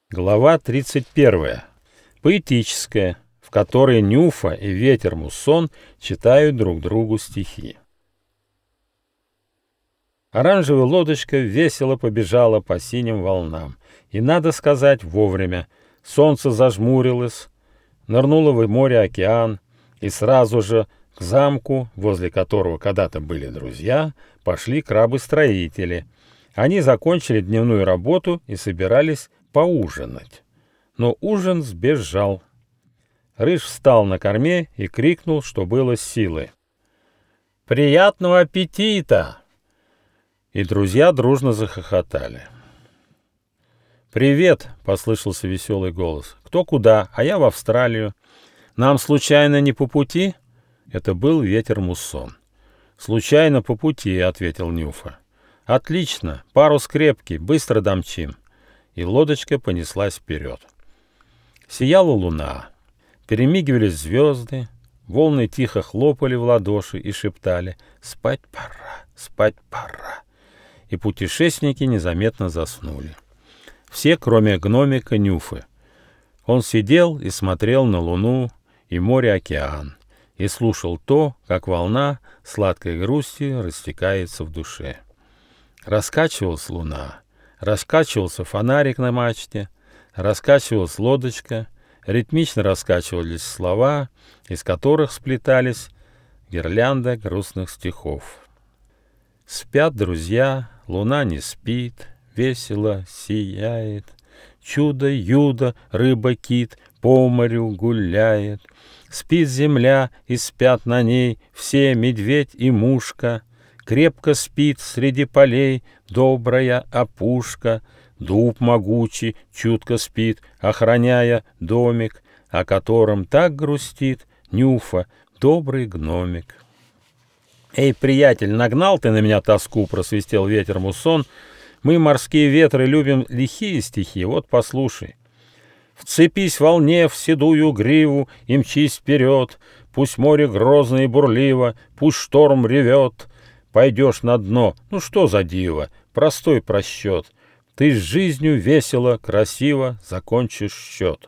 Глава 31. Поэтическая, в которой Нюфа и ветер Муссон читают друг другу стихи. Оранжевая лодочка весело побежала по синим волнам. И, надо сказать, вовремя. Солнце зажмурилось, нырнуло в море-океан, и сразу же к замку, возле которого когда-то были друзья, пошли крабы-строители. Они закончили дневную работу и собирались поужинать. Но ужин сбежал. Рыж встал на корме и крикнул, что было силы: «Приятного аппетита!» И друзья дружно захохотали. «Привет!» — послышался веселый голос. «Кто куда? А я в Австралию. Нам случайно не по пути?» Это был ветер Муссон. «Случайно по пути», — ответил Нюфа. «Отлично, парус крепкий, быстро домчим». И лодочка понеслась вперед. Сияла луна, перемигивались звезды, волны тихо хлопали в ладоши и шептали: «Спать пора, спать пора». И путешественники незаметно заснули. Все, кроме гномика Нюфы. Он сидел и смотрел на луну и море-океан, и слушал то, как волна сладкой грустью растекается в душе. Раскачивалась луна, раскачивался фонарик на мачте, раскачивалась лодочка, ритмично раскачивались слова, из которых сплетались гирлянда грустных стихов. Спят друзья, луна не спит, весело сияет. Чудо-юдо, рыба-кит по морю гуляет. Спит земля, и спят на ней все медведь и мушка. Крепко спит среди полей добрая опушка. Дуб могучий чутко спит, охраняя домик, о котором так грустит Нюфа, добрый гномик. «Эй, приятель, нагнал ты на меня тоску!» — просвистел ветер Муссон. «Мы, морские ветры, любим лихие стихи, вот послушай. Вцепись волне в седую гриву и мчись вперед, пусть море грозно и бурливо, пусть шторм ревет. Пойдешь на дно, ну что за диво, простой просчет. Ты с жизнью весело, красиво закончишь счет».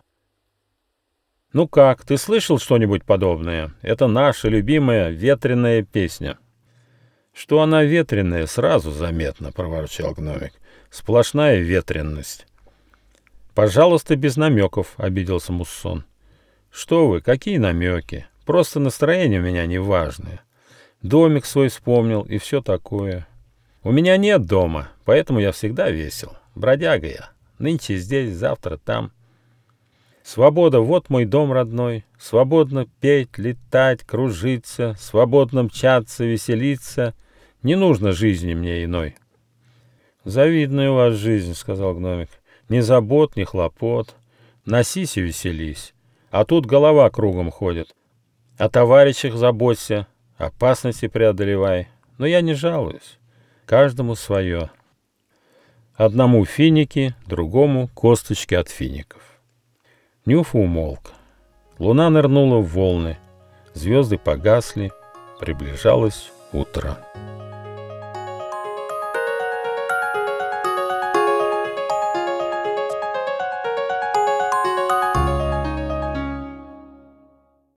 Ну как, ты слышал что-нибудь подобное? Это наша любимая ветреная песня. Что она ветреная, сразу заметно, проворчал гномик. Сплошная ветренность. Пожалуйста, без намеков, обиделся Муссон. Что вы, какие намеки? Просто настроение у меня неважное. Домик свой вспомнил и все такое. У меня нет дома, поэтому я всегда весел. Бродяга я. Нынче здесь, завтра там. Свобода — вот мой дом родной. Свободно петь, летать, кружиться, свободно мчаться, веселиться. Не нужно жизни мне иной. Завидная у вас жизнь, — сказал гномик. Ни забот, ни хлопот. Носись и веселись. А тут голова кругом ходит. О товарищах заботься, опасности преодолевай. Но я не жалуюсь. Каждому свое. Одному финики, другому косточки от фиников. Нюфа умолк. Луна нырнула в волны. Звезды погасли. Приближалось утро.